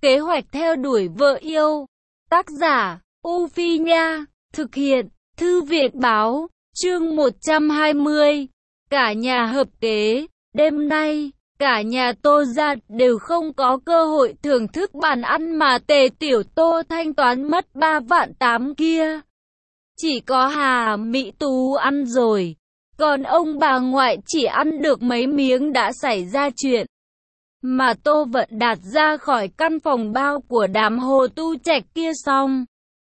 Kế hoạch theo đuổi vợ yêu. Tác giả, U Phi Nha. Thực hiện, Thư viện báo. Chương 120. Cả nhà hợp kế. Đêm nay, cả nhà Tô gia đều không có cơ hội thưởng thức bàn ăn mà Tề Tiểu Tô thanh toán mất 3,8 vạn kia. Chỉ có Hà Mỹ Tú ăn rồi, còn ông bà ngoại chỉ ăn được mấy miếng đã xảy ra chuyện. Mà Tô Vận Đạt ra khỏi căn phòng bao của đám Hồ Tu Trạch kia xong,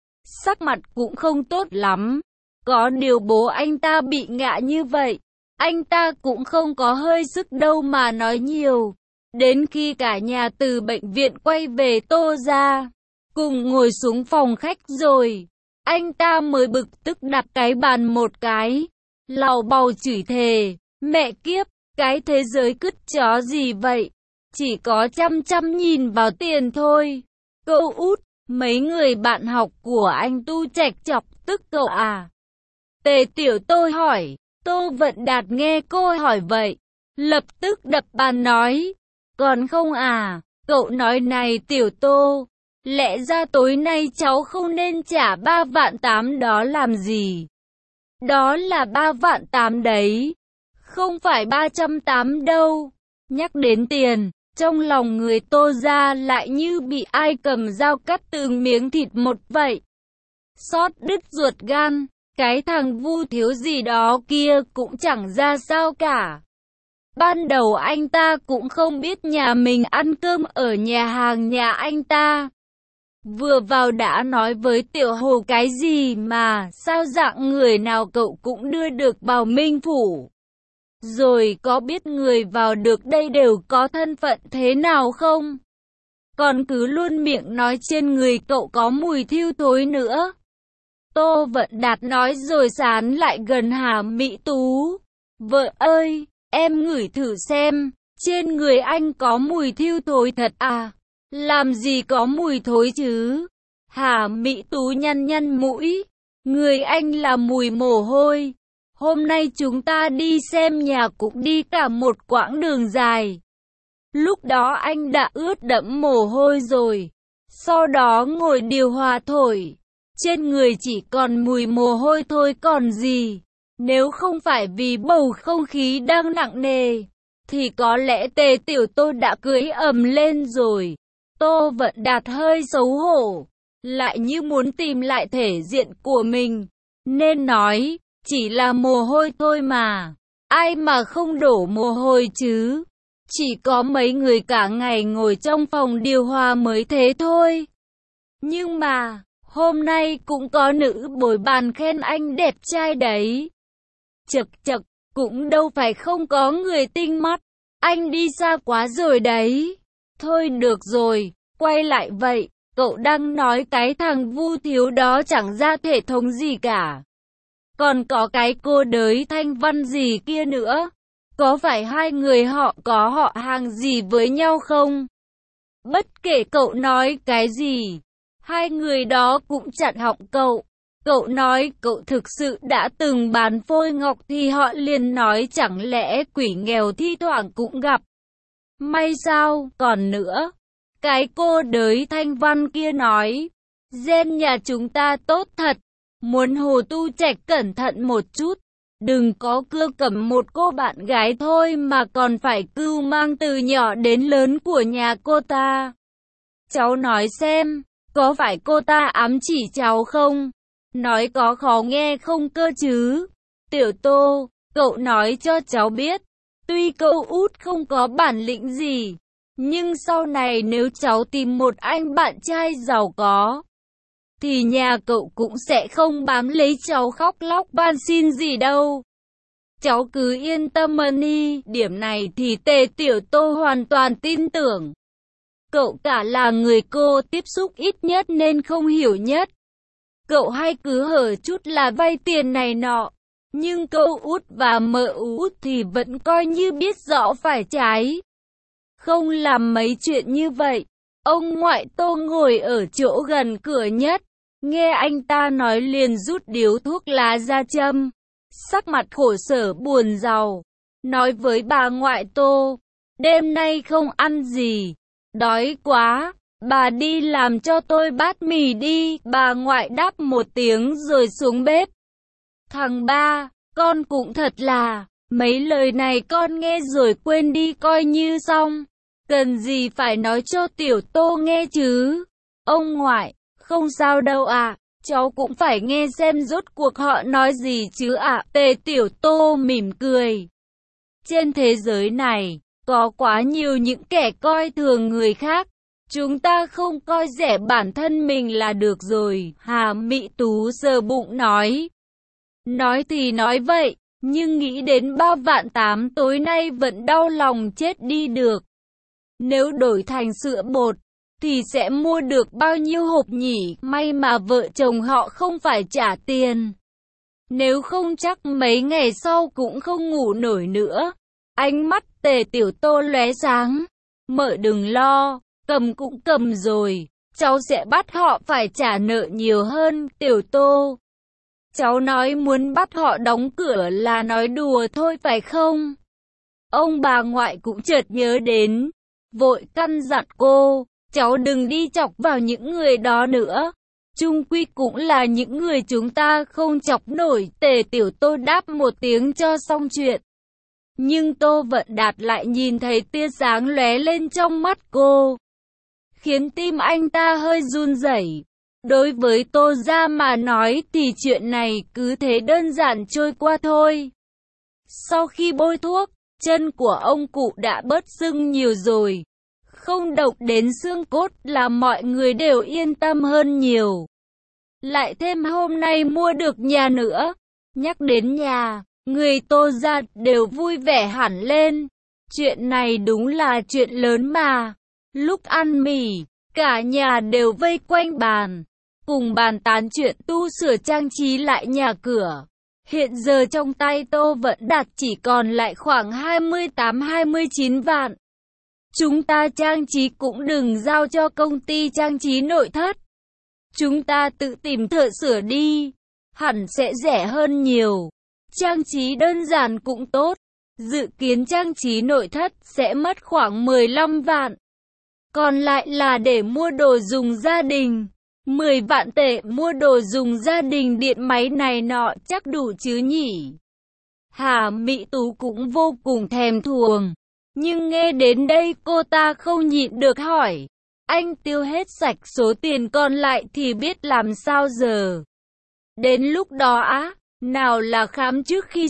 sắc mặt cũng không tốt lắm. Có điều bố anh ta bị ngã như vậy, anh ta cũng không có hơi sức đâu mà nói nhiều. Đến khi cả nhà từ bệnh viện quay về Tô gia, cùng ngồi xuống phòng khách rồi, anh ta mới bực tức đập cái bàn một cái, làu bàu chửi thề, mẹ kiếp, cái thế giới cứt chó gì vậy, chỉ có chăm nhìn vào tiền thôi. Cậu út, mấy người bạn học của anh Tu Trạch chọc tức cậu à? Tề Tiểu Tô hỏi. Tô Vận Đạt nghe cô hỏi vậy, lập tức đập bàn nói, còn không à, cậu nói này Tiểu Tô, lẽ ra tối nay cháu không nên trả 3,8 vạn đó làm gì? Đó là 3,8 vạn đấy, không phải 380 đâu. Nhắc đến tiền, trong lòng người Tô gia lại như bị ai cầm dao cắt từng miếng thịt một vậy. Xót đứt ruột gan. Cái thằng Vu Thiếu gì đó kia cũng chẳng ra sao cả. Ban đầu anh ta cũng không biết nhà mình ăn cơm ở nhà hàng nhà anh ta. Vừa vào đã nói với Tiểu Hồ cái gì mà sao dạng người nào cậu cũng đưa được vào Minh Phủ. Rồi có biết người vào được đây đều có thân phận thế nào không? Còn cứ luôn miệng nói trên người cậu có mùi thiêu thối nữa. Tô Vận Đạt nói rồi sán lại gần Hà Mỹ Tú. Vợ ơi, em ngửi thử xem, trên người anh có mùi thiêu thối thật à? Làm gì có mùi thối chứ? Hà Mỹ Tú nhăn mũi. Người anh là mùi mồ hôi. Hôm nay chúng ta đi xem nhà cũng đi cả một quãng đường dài. Lúc đó anh đã ướt đẫm mồ hôi rồi. Sau đó ngồi điều hòa thổi. Trên người chỉ còn mùi mồ hôi thôi còn gì. Nếu không phải vì bầu không khí đang nặng nề, thì có lẽ Tề Tiểu Tô đã cưỡi ầm lên rồi. Tô Vận Đạt hơi xấu hổ, lại như muốn tìm lại thể diện của mình, nên nói, chỉ là mồ hôi thôi mà. Ai mà không đổ mồ hôi chứ. Chỉ có mấy người cả ngày ngồi trong phòng điều hòa mới thế thôi. Nhưng mà hôm nay cũng có nữ bồi bàn khen anh đẹp trai đấy. Chậc chậc, cũng đâu phải không có người tinh mắt. Anh đi xa quá rồi đấy. Thôi được rồi, quay lại vậy. Cậu đang nói cái thằng Vu Thiếu đó chẳng ra thể thống gì cả. Còn có cái cô đới Thanh Văn gì kia nữa. Có phải hai người họ có họ hàng gì với nhau không? Bất kể cậu nói cái gì, hai người đó cũng chặn họng cậu. Cậu nói cậu thực sự đã từng bán phôi ngọc thì họ liền nói chẳng lẽ quỷ nghèo thi thoảng cũng gặp. May sao, còn nữa. Cái cô đới Thanh Văn kia nói, gen nhà chúng ta tốt thật, muốn Hồ Tu Trạch cẩn thận một chút. Đừng có cưa cầm một cô bạn gái thôi mà còn phải cưu mang từ nhỏ đến lớn của nhà cô ta. Cháu nói xem, có phải cô ta ám chỉ cháu không? Nói có khó nghe không cơ chứ? Tiểu Tô, cậu nói cho cháu biết, tuy cậu út không có bản lĩnh gì, nhưng sau này nếu cháu tìm một anh bạn trai giàu có, thì nhà cậu cũng sẽ không bám lấy cháu khóc lóc van xin gì đâu. Cháu cứ yên tâm đi, điểm này thì Tề Tiểu Tô hoàn toàn tin tưởng. Cậu cả là người cô tiếp xúc ít nhất nên không hiểu nhất. Cậu hay cứ hở chút là vay tiền này nọ, nhưng cậu út và mợ út thì vẫn coi như biết rõ phải trái. Không làm mấy chuyện như vậy. Ông ngoại Tô ngồi ở chỗ gần cửa nhất, nghe anh ta nói liền rút điếu thuốc lá ra châm. Sắc mặt khổ sở buồn rầu, nói với bà ngoại Tô, đêm nay không ăn gì, đói quá. Bà đi làm cho tôi bát mì đi, bà ngoại đáp một tiếng rồi xuống bếp. Thằng ba, con cũng thật là, mấy lời này con nghe rồi quên đi coi như xong. Cần gì phải nói cho Tiểu Tô nghe chứ? Ông ngoại, không sao đâu ạ, cháu cũng phải nghe xem rốt cuộc họ nói gì chứ ạ. Tề Tiểu Tô mỉm cười. Trên thế giới này, có quá nhiều những kẻ coi thường người khác. Chúng ta không coi rẻ bản thân mình là được rồi. Hà Mị Tú sờ bụng nói. Nói thì nói vậy, nhưng nghĩ đến 3 vạn 8 tối nay vẫn đau lòng chết đi được. Nếu đổi thành sữa bột, thì sẽ mua được bao nhiêu hộp nhỉ? May mà vợ chồng họ không phải trả tiền. Nếu không chắc mấy ngày sau cũng không ngủ nổi nữa. Ánh mắt Tề Tiểu Tô lóe sáng. Mợ đừng lo, cầm cũng cầm rồi. Cháu sẽ bắt họ phải trả nợ nhiều hơn. Tiểu Tô, cháu nói muốn bắt họ đóng cửa là nói đùa thôi phải không? Ông bà ngoại cũng chợt nhớ đến. Vội căn dặn cô, cháu đừng đi chọc vào những người đó nữa. Chung quy cũng là những người chúng ta không chọc nổi. Tề Tiểu Tô đáp một tiếng cho xong chuyện. Nhưng Tô Vận Đạt lại nhìn thấy tia sáng lóe lên trong mắt cô, khiến tim anh ta hơi run rẩy. Đối với Tô gia mà nói thì chuyện này cứ thế đơn giản trôi qua thôi. Sau khi bôi thuốc, chân của ông cụ đã bớt sưng nhiều rồi. Không động đến xương cốt là mọi người đều yên tâm hơn nhiều. Lại thêm hôm nay mua được nhà nữa. Nhắc đến nhà, người Tô gia đều vui vẻ hẳn lên. Chuyện này đúng là chuyện lớn mà. Lúc ăn mì, cả nhà đều vây quanh bàn, cùng bàn tán chuyện tu sửa trang trí lại nhà cửa. Hiện giờ trong tay Tô Vận Đạt chỉ còn lại khoảng 28-29 vạn. Chúng ta trang trí cũng đừng giao cho công ty trang trí nội thất. Chúng ta tự tìm thợ sửa đi, hẳn sẽ rẻ hơn nhiều. Trang trí đơn giản cũng tốt. Dự kiến trang trí nội thất sẽ mất khoảng 15 vạn. Còn lại là để mua đồ dùng gia đình. 10 vạn tệ mua đồ dùng gia đình điện máy này nọ chắc đủ chứ nhỉ? Hà Mị Tú cũng vô cùng thèm thuồng. Nhưng nghe đến đây cô ta không nhịn được hỏi. Anh tiêu hết sạch số tiền còn lại thì biết làm sao giờ? Đến lúc đó á, nào là khám trước khi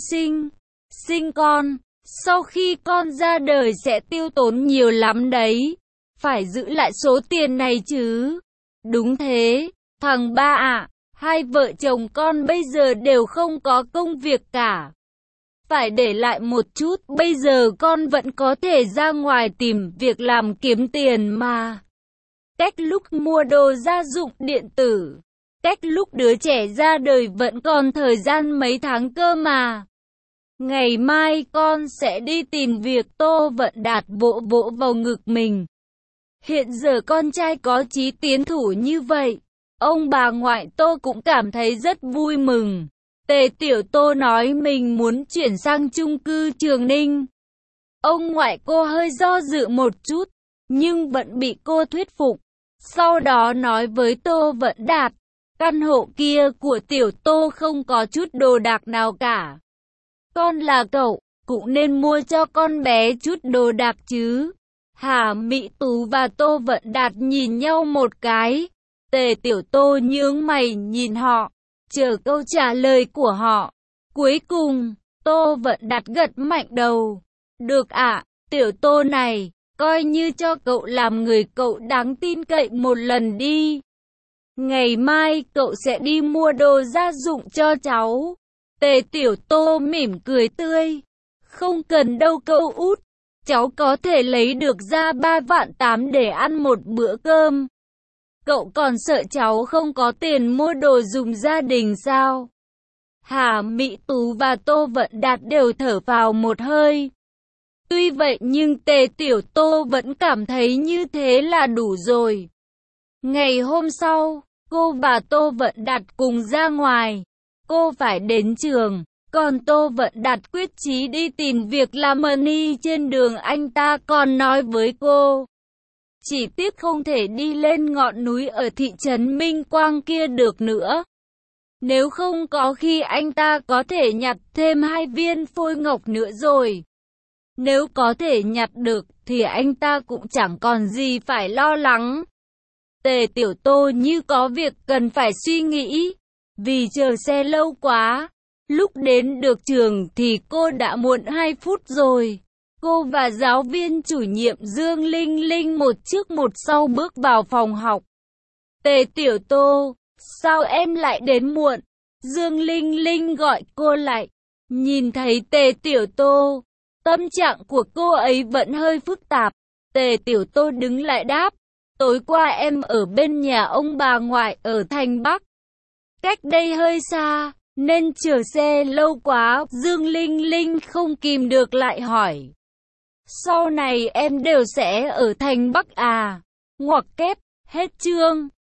sinh con, sau khi con ra đời sẽ tiêu tốn nhiều lắm đấy. Phải giữ lại số tiền này chứ. Đúng thế, thằng ba ạ, hai vợ chồng con bây giờ đều không có công việc cả. Phải để lại một chút, bây giờ con vẫn có thể ra ngoài tìm việc làm kiếm tiền mà. Cách lúc mua đồ gia dụng điện tử, cách lúc đứa trẻ ra đời vẫn còn thời gian mấy tháng cơ mà. Ngày mai con sẽ đi tìm việc. Tô Vận Đạt vỗ vỗ vào ngực mình. Hiện giờ con trai có chí tiến thủ như vậy, ông bà ngoại Tô cũng cảm thấy rất vui mừng. Tề Tiểu Tô nói mình muốn chuyển sang chung cư Trường Ninh. Ông ngoại cô hơi do dự một chút, nhưng vẫn bị cô thuyết phục. Sau đó nói với Tô Vận Đạt, căn hộ kia của Tiểu Tô không có chút đồ đạc nào cả. Con là cậu, cũng nên mua cho con bé chút đồ đạc chứ. Hà Mị Tú và Tô Vận Đạt nhìn nhau một cái. Tề Tiểu Tô nhướng mày nhìn họ, chờ câu trả lời của họ. Cuối cùng, Tô Vận Đạt gật mạnh đầu. Được ạ, Tiểu Tô này, coi như cho cậu làm người cậu đáng tin cậy một lần đi. Ngày mai cậu sẽ đi mua đồ gia dụng cho cháu. Tề Tiểu Tô mỉm cười tươi. Không cần đâu cậu út. Cháu có thể lấy được ra 3 vạn 8 để ăn một bữa cơm. Cậu còn sợ cháu không có tiền mua đồ dùng gia đình sao? Hà Mị Tú và Tô Vận Đạt đều thở vào một hơi. Tuy vậy nhưng Tề Tiểu Tô vẫn cảm thấy như thế là đủ rồi. Ngày hôm sau, cô và Tô Vận Đạt cùng ra ngoài. Cô phải đến trường, còn Tô Vận Đạt quyết chí đi tìm việc làm. Trên đường anh ta còn nói với cô, Chỉ tiếc không thể đi lên ngọn núi ở thị trấn Minh Quang kia được nữa. Nếu không có khi anh ta có thể nhặt thêm 2 viên phôi ngọc nữa rồi. Nếu có thể nhặt được thì anh ta cũng chẳng còn gì phải lo lắng. Tề Tiểu Tô như có việc cần phải suy nghĩ. Vì chờ xe lâu quá. Lúc đến được trường thì cô đã muộn 2 phút rồi. Cô và giáo viên chủ nhiệm Dương Linh Linh một trước một sau bước vào phòng học. Tề Tiểu Tô, sao em lại đến muộn? Dương Linh Linh gọi cô lại. Nhìn thấy Tề Tiểu Tô, tâm trạng của cô ấy vẫn hơi phức tạp. Tề Tiểu Tô đứng lại đáp. Tối qua em ở bên nhà ông bà ngoại ở thành Bắc. Cách đây hơi xa, nên chờ xe lâu quá. Dương Linh Linh không kìm được lại hỏi. Sau này em đều sẽ ở thành Bắc à? Ngoặc kép, hết chương.